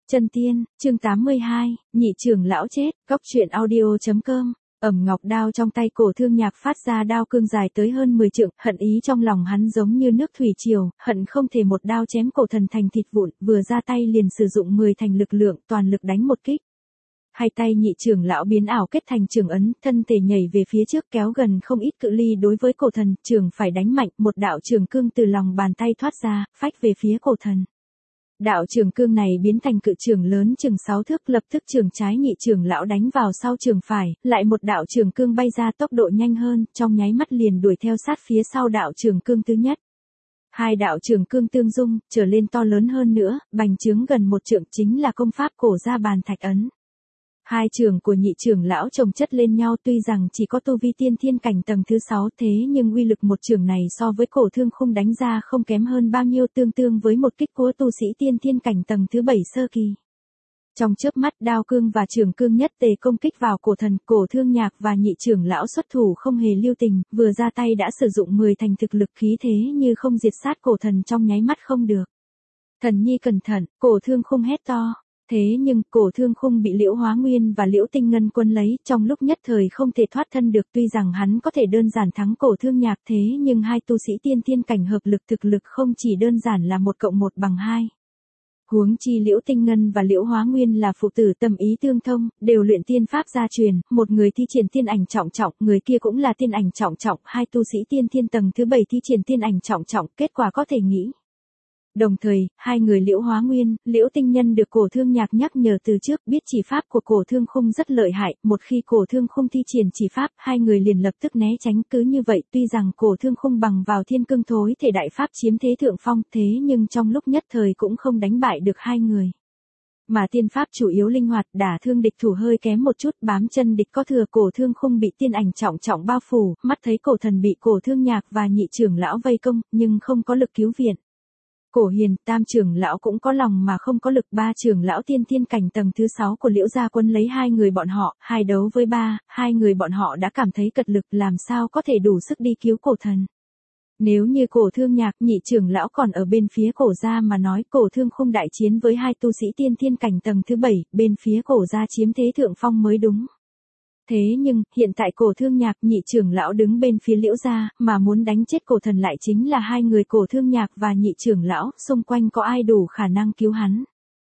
Chân tiên, chương 82, nhị trưởng lão chết, góc truyện audio.com. Ngọc đao trong tay Cổ Thương Nhạc phát ra đao cương dài tới hơn 10 trượng, hận ý trong lòng hắn giống như nước thủy triều, hận không thể một đao chém cổ thần thành thịt vụn, vừa ra tay liền sử dụng 10 thành lực lượng, toàn lực đánh một kích. Hai tay nhị trưởng lão biến ảo kết thành trường ấn, thân thể nhảy về phía trước kéo gần không ít cự ly đối với cổ thần, trường phải đánh mạnh, một đạo trường cương từ lòng bàn tay thoát ra, phách về phía cổ thần. Đạo trường cương này biến thành cự trường lớn chừng 6 thước, lập tức trường trái nhị trưởng lão đánh vào sau trường phải, lại một đạo trường cương bay ra tốc độ nhanh hơn, trong nháy mắt liền đuổi theo sát phía sau đạo trường cương thứ nhất. Hai đạo trường cương tương dung, trở lên to lớn hơn nữa, bành trướng gần một trượng, chính là công pháp Cổ gia bàn thạch ấn. Hai trường của nhị trưởng lão chồng chất lên nhau, tuy rằng chỉ có tu vi tiên thiên cảnh tầng thứ 6, thế nhưng uy lực một trường này so với Cổ Thương Khung đánh ra không kém hơn bao nhiêu, tương tương với một kích của tu sĩ tiên thiên cảnh tầng thứ 7 sơ kỳ. Trong chớp mắt, đao cương và trường cương nhất tề công kích vào cổ thần, Cổ Thương Nhạc và nhị trưởng lão xuất thủ không hề lưu tình, vừa ra tay đã sử dụng 10 thành thực lực, khí thế như không diệt sát cổ thần trong nháy mắt không được. Thần nhi cẩn thận, Cổ Thương Khung hét to. Thế nhưng, Cổ Thương Khung bị Liễu Hóa Nguyên và Liễu Tinh Ngân quân lấy, trong lúc nhất thời không thể thoát thân được, tuy rằng hắn có thể đơn giản thắng Cổ Thương Nhạc, thế nhưng hai tu sĩ tiên thiên cảnh hợp lực thực lực không chỉ đơn giản là 1 + 1 = 2. Huống chi Liễu Tinh Ngân và Liễu Hóa Nguyên là phụ tử tâm ý tương thông, đều luyện tiên pháp gia truyền, một người thi triển tiên ảnh trọng trọng, người kia cũng là tiên ảnh trọng trọng, hai tu sĩ tiên thiên tầng thứ 7 thi triển tiên ảnh trọng trọng, kết quả có thể nghĩ. Đồng thời, hai người Liễu Hóa Nguyên, Liễu Tinh Nhân được Cổ Thương Nhạc nhắc nhở từ trước, biết chỉ pháp của Cổ Thương Khung rất lợi hại, một khi Cổ Thương Khung thi triển chỉ pháp, hai người liền lập tức né tránh, cứ như vậy, tuy rằng Cổ Thương Khung bằng vào thiên cương thối thể đại pháp chiếm thế thượng phong, thế nhưng trong lúc nhất thời cũng không đánh bại được hai người. Mà tiên pháp chủ yếu linh hoạt, đả thương địch thủ hơi kém một chút, bám chân địch có thừa, Cổ Thương Khung bị tiên ảnh trọng trọng bao phủ, mắt thấy cổ thần bị Cổ Thương Nhạc và nhị trưởng lão vây công, nhưng không có lực cứu viện. Cổ Hiền, tam trưởng lão cũng có lòng mà không có lực, ba trưởng lão tiên thiên cảnh tầng thứ 6 của Liễu gia quân lấy hai người bọn họ, hai đấu với ba, hai người bọn họ đã cảm thấy cật lực, làm sao có thể đủ sức đi cứu cổ thần. Nếu như Cổ Thương Nhạc, nhị trưởng lão còn ở bên phía Cổ gia mà nói, Cổ Thương Khung đại chiến với hai tu sĩ tiên thiên cảnh tầng thứ 7, bên phía Cổ gia chiếm thế thượng phong mới đúng. Thế nhưng, hiện tại Cổ Thương Nhạc, nhị trưởng lão đứng bên phía Liễu gia, mà muốn đánh chết cổ thần lại chính là hai người Cổ Thương Nhạc và nhị trưởng lão, xung quanh có ai đủ khả năng cứu hắn?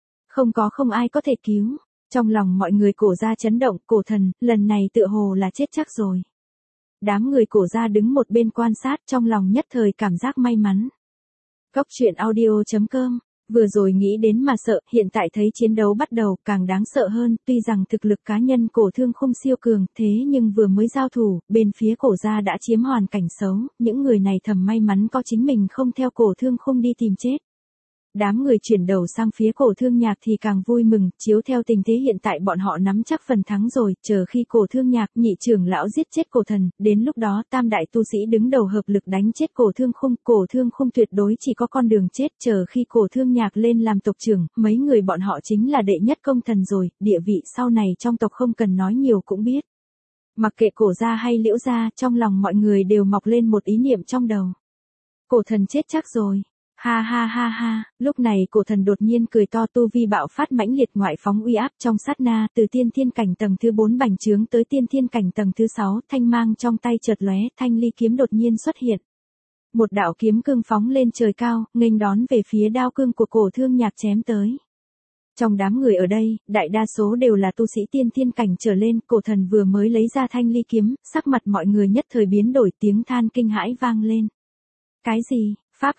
Không ai có thể cứu. Trong lòng mọi người Cổ gia chấn động, cổ thần, lần này tựa hồ là chết chắc rồi. Đám người Cổ gia đứng một bên quan sát, trong lòng nhất thời cảm giác may mắn. Góc truyện audio.com. Vừa rồi nghĩ đến mà sợ, hiện tại thấy chiến đấu bắt đầu càng đáng sợ hơn, tuy rằng thực lực cá nhân Cổ Thương Khung siêu cường, thế nhưng vừa mới giao thủ, bên phía Cổ gia đã chiếm hoàn cảnh xấu, những người này thầm may mắn có chính mình không theo Cổ Thương Khung đi tìm chết. Đám người chuyển đầu sang phía Cổ Thương Nhạc thì càng vui mừng, chiếu theo tình thế hiện tại bọn họ nắm chắc phần thắng rồi, chờ khi Cổ Thương Nhạc, nhị trưởng lão giết chết cổ thần, đến lúc đó tam đại tu sĩ đứng đầu hợp lực đánh chết Cổ Thương Khung tuyệt đối chỉ có con đường chết, chờ khi Cổ Thương Nhạc lên làm tộc trưởng, mấy người bọn họ chính là đệ nhất công thần rồi, địa vị sau này trong tộc không cần nói nhiều cũng biết. Mặc kệ Cổ gia hay Liễu gia, trong lòng mọi người đều mọc lên một ý niệm trong đầu. Cổ thần chết chắc rồi. Ha ha ha ha, lúc này cổ thần đột nhiên cười to, tu vi bạo phát mãnh liệt, ngoại phóng uy áp trong sát na, từ tiên thiên cảnh tầng thứ 4 bành trướng tới tiên thiên cảnh tầng thứ 6, thanh mang trong tay chợt lóe, thanh ly kiếm đột nhiên xuất hiện. Một đạo kiếm cương phóng lên trời cao, nghênh đón về phía đao cương của Cổ Thương Nhạc chém tới. Trong đám người ở đây, đại đa số đều là tu sĩ tiên thiên cảnh trở lên, cổ thần vừa mới lấy ra thanh ly kiếm, sắc mặt mọi người nhất thời biến đổi, tiếng than kinh hãi vang lên. Cái gì? Pháp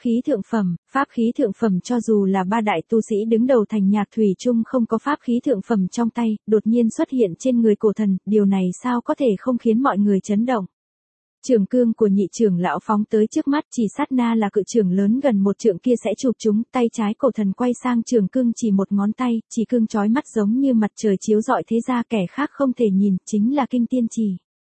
khí thượng phẩm cho dù là ba đại tu sĩ đứng đầu thành Nhạc thủy chung không có pháp khí thượng phẩm trong tay, đột nhiên xuất hiện trên người cổ thần, điều này sao có thể không khiến mọi người chấn động. Trường cương của nhị trưởng lão phóng tới trước mắt, chỉ sát na là cự trường lớn gần một trượng kia sẽ chụp chúng, tay trái cổ thần quay sang trường cương chỉ một ngón tay, chỉ cương chói mắt giống như mặt trời chiếu rọi thế ra kẻ khác không thể nhìn, chính là kinh tiên chỉ.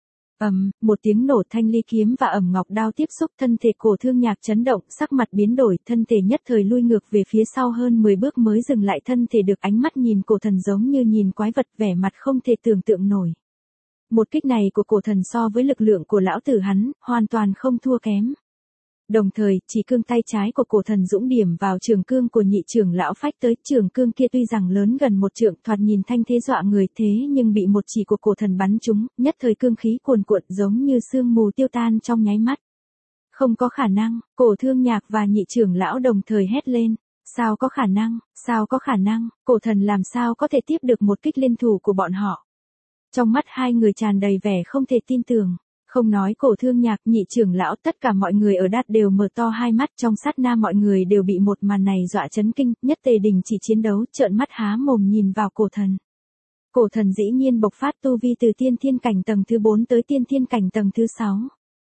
Một tiếng nổ, thanh ly kiếm và ngọc đao tiếp xúc, thân thể Cổ Thương Nhạc chấn động, sắc mặt biến đổi, thân thể nhất thời lui ngược về phía sau hơn 10 bước mới dừng lại, thân thể được ánh mắt nhìn cổ thần giống như nhìn quái vật, vẻ mặt không thể tưởng tượng nổi. Một kích này của cổ thần so với lực lượng của lão tử hắn, hoàn toàn không thua kém. Đồng thời, chỉ cương tay trái của cổ thần dũng điểm vào trường cương của nhị trưởng lão phách tới. Trường cương kia tuy rằng lớn gần một trượng, thoạt nhìn thanh thế dọa người, thế nhưng bị một chỉ của cổ thần bắn trúng, nhất thời cương khí cuồn cuộn giống như sương mù tiêu tan trong nháy mắt. Không có khả năng, Cổ Thương Nhạc và nhị trưởng lão đồng thời hét lên. Sao có khả năng, sao có khả năng, cổ thần làm sao có thể tiếp được một kích liên thủ của bọn họ. Trong mắt hai người tràn đầy vẻ không thể tin tưởng. Không nói Cổ Thương Nhạc, nhị trưởng lão, tất cả mọi người ở đát đều mở to hai mắt, trong sát na mọi người đều bị một màn này dọa chấn kinh, nhất tề đình chỉ chiến đấu, trợn mắt há mồm nhìn vào cổ thần. Cổ thần dĩ nhiên bộc phát tu vi từ tiên thiên cảnh tầng thứ 4 tới tiên thiên cảnh tầng thứ 6.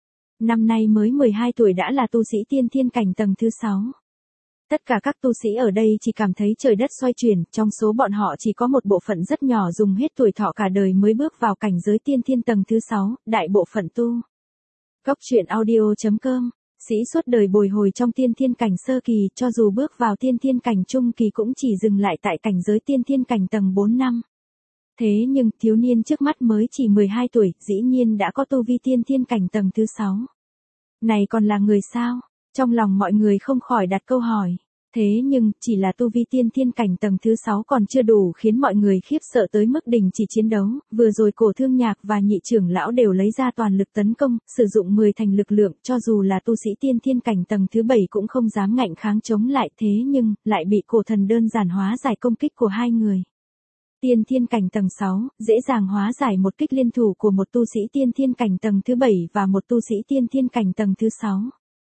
Năm nay mới 12 tuổi đã là tu sĩ tiên thiên cảnh tầng thứ 6. Tất cả các tu sĩ ở đây chỉ cảm thấy trời đất xoay chuyển, trong số bọn họ chỉ có một bộ phận rất nhỏ dùng hết tuổi thọ cả đời mới bước vào cảnh giới tiên thiên tầng thứ 6, đại bộ phận tu. Góc truyện audio.com, sĩ suốt đời bồi hồi trong tiên thiên cảnh sơ kỳ, cho dù bước vào tiên thiên cảnh trung kỳ cũng chỉ dừng lại tại cảnh giới tiên thiên cảnh tầng 4 năm. Thế nhưng, thiếu niên trước mắt mới chỉ 12 tuổi, dĩ nhiên đã có tu vi tiên thiên cảnh tầng thứ 6. Này còn là người sao? Trong lòng mọi người không khỏi đặt câu hỏi. Thế nhưng, chỉ là tu vi tiên thiên cảnh tầng thứ 6 còn chưa đủ khiến mọi người khiếp sợ tới mức đình chỉ chiến đấu. Vừa rồi Cổ Thương Nhạc và nhị trưởng lão đều lấy ra toàn lực tấn công, sử dụng 10 thành lực lượng, cho dù là tu sĩ tiên thiên cảnh tầng thứ 7 cũng không dám ngạnh kháng chống lại, thế nhưng, lại bị cổ thần đơn giản hóa giải công kích của hai người. Tiên thiên cảnh tầng 6, dễ dàng hóa giải một kích liên thủ của một tu sĩ tiên thiên cảnh tầng thứ 7 và một tu sĩ tiên thiên cảnh tầng thứ 6.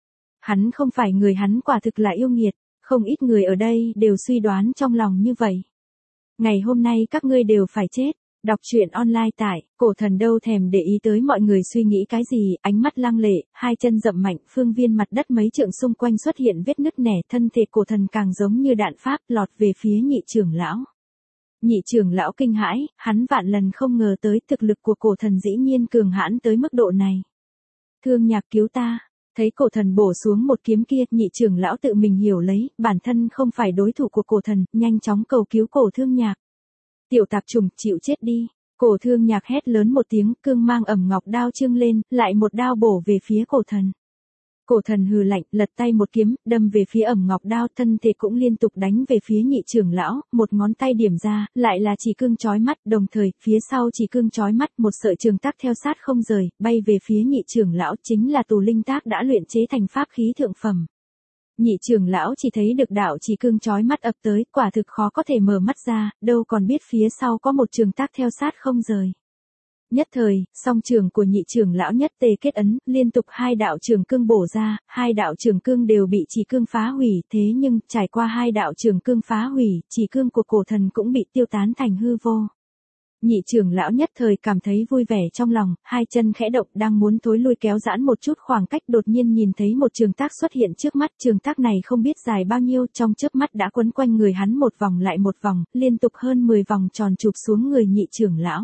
Hắn không phải người, hắn quả thực là yêu nghiệt, không ít người ở đây đều suy đoán trong lòng như vậy. Ngày hôm nay các ngươi đều phải chết. Đọc truyện online tại, cổ thần đâu thèm để ý tới mọi người suy nghĩ cái gì, ánh mắt lăng lệ, hai chân dậm mạnh, phương viên mặt đất mấy trượng xung quanh xuất hiện vết nứt nẻ, thân thể cổ thần càng giống như đạn pháp lọt về phía nhị trưởng lão. Nhị trưởng lão kinh hãi, hắn vạn lần không ngờ tới thực lực của cổ thần dĩ nhiên cường hãn tới mức độ này. Thương Nhạc cứu ta. Thấy cổ thần bổ xuống một kiếm kia, nhị trưởng lão tự mình hiểu lấy, bản thân không phải đối thủ của cổ thần, nhanh chóng cầu cứu Cổ Thương Nhạc. Tiểu tạp trùng, chịu chết đi. Cổ Thương Nhạc hét lớn một tiếng, cương mang ẩm ngọc đao trưng lên, lại một đao bổ về phía cổ thần. Cổ thần hừ lạnh, lật tay một kiếm, đâm về phía ẩm ngọc đao, thân thể cũng liên tục đánh về phía nhị trưởng lão, một ngón tay điểm ra, lại là chỉ cương chói mắt, đồng thời, phía sau chỉ cương chói mắt, một sợi trường tác theo sát không rời, bay về phía nhị trưởng lão, chính là tù linh tác đã luyện chế thành pháp khí thượng phẩm. Nhị trưởng lão chỉ thấy được đạo chỉ cương chói mắt ập tới, quả thực khó có thể mở mắt ra, đâu còn biết phía sau có một trường tác theo sát không rời. Nhất thời, song trường của nhị trưởng lão nhất tề kết ấn, liên tục hai đạo trường cương bổ ra, hai đạo trường cương đều bị chỉ cương phá hủy, thế nhưng, trải qua hai đạo trường cương phá hủy, chỉ cương của cổ thần cũng bị tiêu tán thành hư vô. Nhị trưởng lão nhất thời cảm thấy vui vẻ trong lòng, hai chân khẽ động đang muốn thối lui kéo giãn một chút khoảng cách, đột nhiên nhìn thấy một trường tác xuất hiện trước mắt, trường tác này không biết dài bao nhiêu, trong chớp mắt đã quấn quanh người hắn một vòng lại một vòng, liên tục hơn 10 vòng tròn chụp xuống người nhị trưởng lão.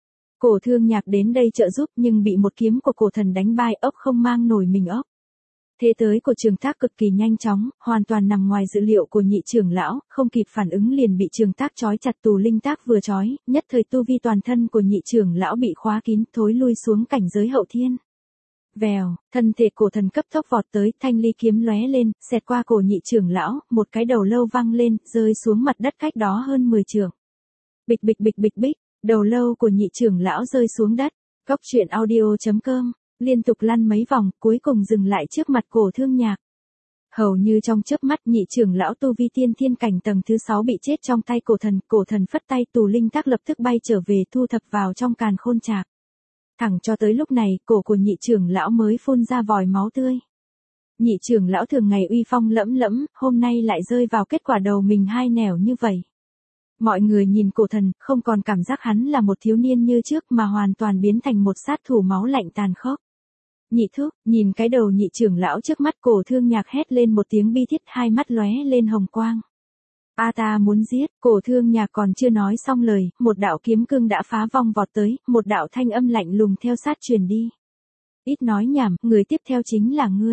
Cổ Thương Nhạc đến đây trợ giúp nhưng bị một kiếm của cổ thần đánh bay, ốc không mang nổi mình ốc. Thế tới của trường tác cực kỳ nhanh chóng, hoàn toàn nằm ngoài dự liệu của nhị trưởng lão, không kịp phản ứng liền bị trường tác trói chặt, tù linh tác vừa trói, nhất thời tu vi toàn thân của nhị trưởng lão bị khóa kín, thối lui xuống cảnh giới hậu thiên. Vèo, thân thể cổ thần cấp tốc vọt tới, thanh ly kiếm lóe lên, xẹt qua cổ nhị trưởng lão, một cái đầu lâu văng lên, rơi xuống mặt đất cách đó hơn 10 trượng. Bịch bịch bịch bịch bịch. Đầu lâu của nhị trưởng lão rơi xuống đất. Góc truyện audio.com, liên tục lăn mấy vòng, cuối cùng dừng lại trước mặt Cổ Thương Nhạc. Hầu như trong chớp mắt, nhị trưởng lão tu vi tiên thiên cảnh tầng thứ 6 bị chết trong tay cổ thần phất tay, tù linh tác lập tức bay trở về, thu thập vào trong càn khôn trạc. Thẳng cho tới lúc này, cổ của nhị trưởng lão mới phun ra vòi máu tươi. Nhị trưởng lão thường ngày uy phong lẫm lẫm, hôm nay lại rơi vào kết quả đầu mình hai nẻo như vậy. Mọi người nhìn cổ thần, không còn cảm giác hắn là một thiếu niên như trước mà hoàn toàn biến thành một sát thủ máu lạnh tàn khốc. Nhị thúc, nhìn cái đầu nhị trưởng lão trước mắt, Cổ Thương Nhạc hét lên một tiếng bi thiết, hai mắt lóe lên hồng quang. A ta muốn giết, Cổ Thương Nhạc còn chưa nói xong lời, một đạo kiếm cương đã phá vong vọt tới, một đạo thanh âm lạnh lùng theo sát truyền đi. Ít nói nhảm, người tiếp theo chính là ngươi.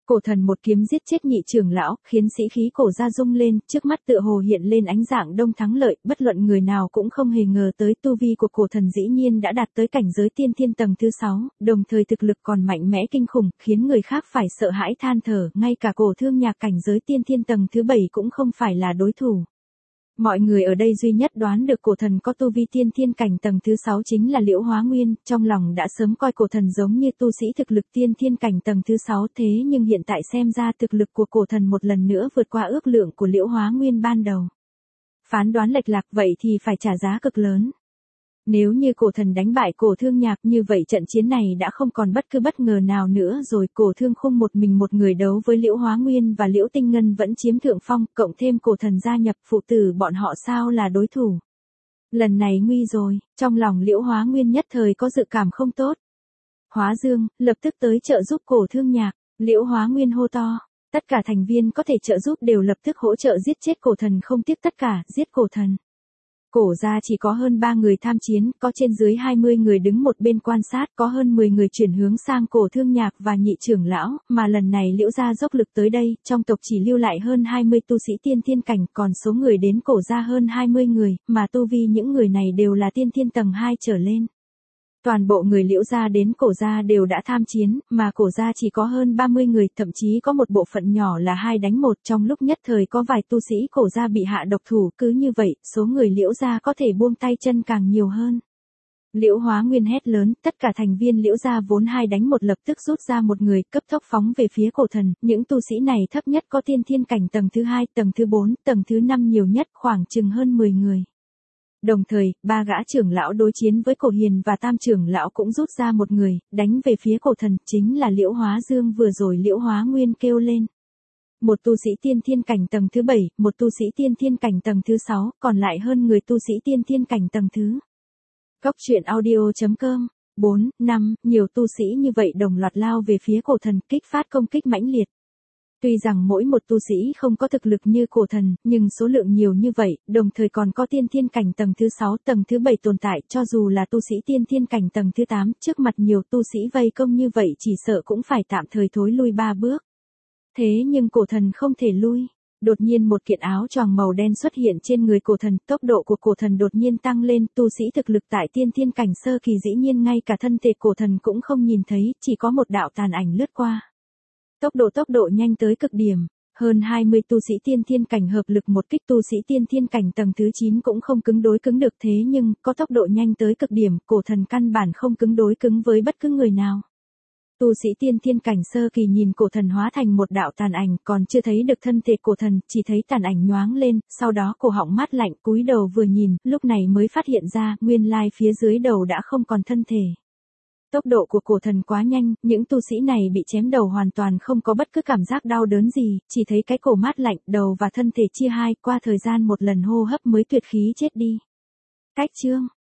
Cổ thần một kiếm giết chết nhị trưởng lão, khiến sĩ khí cổ gia rung lên, trước mắt tựa hồ hiện lên ánh dạng đông thắng lợi, bất luận người nào cũng không hề ngờ tới tu vi của cổ thần dĩ nhiên đã đạt tới cảnh giới tiên thiên tầng thứ 6, đồng thời thực lực còn mạnh mẽ kinh khủng, khiến người khác phải sợ hãi than thở, ngay cả cổ thương nhạc cảnh giới tiên thiên tầng thứ 7 cũng không phải là đối thủ. Mọi người ở đây duy nhất đoán được cổ thần có tu vi tiên thiên cảnh tầng thứ 6 chính là Liễu Hóa Nguyên, trong lòng đã sớm coi cổ thần giống như tu sĩ thực lực tiên thiên cảnh tầng thứ 6 thế nhưng hiện tại xem ra thực lực của cổ thần một lần nữa vượt qua ước lượng của Liễu Hóa Nguyên ban đầu. Phán đoán lệch lạc vậy thì phải trả giá cực lớn. Nếu như cổ thần đánh bại cổ thương nhạc như vậy trận chiến này đã không còn bất cứ bất ngờ nào nữa rồi, cổ thương khung một mình một người đấu với Liễu Hóa Nguyên và Liễu Tinh Ngân vẫn chiếm thượng phong, cộng thêm cổ thần gia nhập, phụ tử bọn họ sao là đối thủ. Lần này nguy rồi, trong lòng Liễu Hóa Nguyên nhất thời có dự cảm không tốt. Hóa Dương, lập tức tới trợ giúp cổ thương nhạc, Liễu Hóa Nguyên hô to. Tất cả thành viên có thể trợ giúp đều lập tức hỗ trợ giết chết cổ thần, không tiếc tất cả, giết cổ thần. Cổ gia chỉ có hơn 3 người tham chiến, có trên dưới 20 người đứng một bên quan sát, có hơn 10 người chuyển hướng sang cổ thương nhạc và nhị trưởng lão, mà lần này Liễu gia dốc lực tới đây, trong tộc chỉ lưu lại hơn 20 tu sĩ tiên thiên cảnh, còn số người đến cổ gia hơn 20 người, mà tu vi những người này đều là tiên thiên tầng 2 trở lên. Toàn bộ người Liễu gia đến cổ gia đều đã tham chiến, mà cổ gia chỉ có hơn 30 người, thậm chí có một bộ phận nhỏ là 2 đánh 1, trong lúc nhất thời có vài tu sĩ cổ gia bị hạ độc thủ, cứ như vậy, số người Liễu gia có thể buông tay chân càng nhiều hơn. Liễu Hóa Nguyên hét lớn, tất cả thành viên Liễu gia vốn 2 đánh 1 lập tức rút ra một người, cấp tốc phóng về phía cổ thần, những tu sĩ này thấp nhất có tiên thiên cảnh tầng thứ 2, tầng thứ 4, tầng thứ 5 nhiều nhất khoảng chừng hơn 10 người. Đồng thời, 3 gã trưởng lão đối chiến với cổ hiền và tam trưởng lão cũng rút ra một người, đánh về phía cổ thần, chính là Liễu Hóa Dương vừa rồi Liễu Hóa Nguyên kêu lên. Một tu sĩ tiên thiên cảnh tầng thứ 7, một tu sĩ tiên thiên cảnh tầng thứ 6, còn lại hơn người tu sĩ tiên thiên cảnh tầng thứ. Cốc truyện audio.com 4, 5, nhiều tu sĩ như vậy đồng loạt lao về phía cổ thần, kích phát công kích mãnh liệt. Tuy rằng mỗi một tu sĩ không có thực lực như cổ thần, nhưng số lượng nhiều như vậy, đồng thời còn có tiên thiên cảnh tầng thứ 6, tầng thứ 7 tồn tại, cho dù là tu sĩ tiên thiên cảnh tầng thứ 8, trước mặt nhiều tu sĩ vây công như vậy chỉ sợ cũng phải tạm thời thối lui 3 bước. Thế nhưng cổ thần không thể lui. Đột nhiên một kiện áo choàng màu đen xuất hiện trên người cổ thần, tốc độ của cổ thần đột nhiên tăng lên, tu sĩ thực lực tại tiên thiên cảnh sơ kỳ dĩ nhiên ngay cả thân thể cổ thần cũng không nhìn thấy, chỉ có một đạo tàn ảnh lướt qua. Tốc độ nhanh tới cực điểm, hơn 20 tu sĩ tiên thiên cảnh hợp lực một kích tu sĩ tiên thiên cảnh tầng thứ 9 cũng không cứng đối cứng được, thế nhưng, có tốc độ nhanh tới cực điểm, cổ thần căn bản không cứng đối cứng với bất cứ người nào. Tu sĩ tiên thiên cảnh sơ kỳ nhìn cổ thần hóa thành một đạo tàn ảnh, còn chưa thấy được thân thể cổ thần, chỉ thấy tàn ảnh nhoáng lên, sau đó cổ họng mát lạnh, cúi đầu vừa nhìn, lúc này mới phát hiện ra, nguyên lai phía dưới đầu đã không còn thân thể. Tốc độ của cổ thần quá nhanh, những tu sĩ này bị chém đầu hoàn toàn không có bất cứ cảm giác đau đớn gì, chỉ thấy cái cổ mát lạnh, đầu và thân thể chia hai, qua thời gian một lần hô hấp mới tuyệt khí chết đi. Cách chương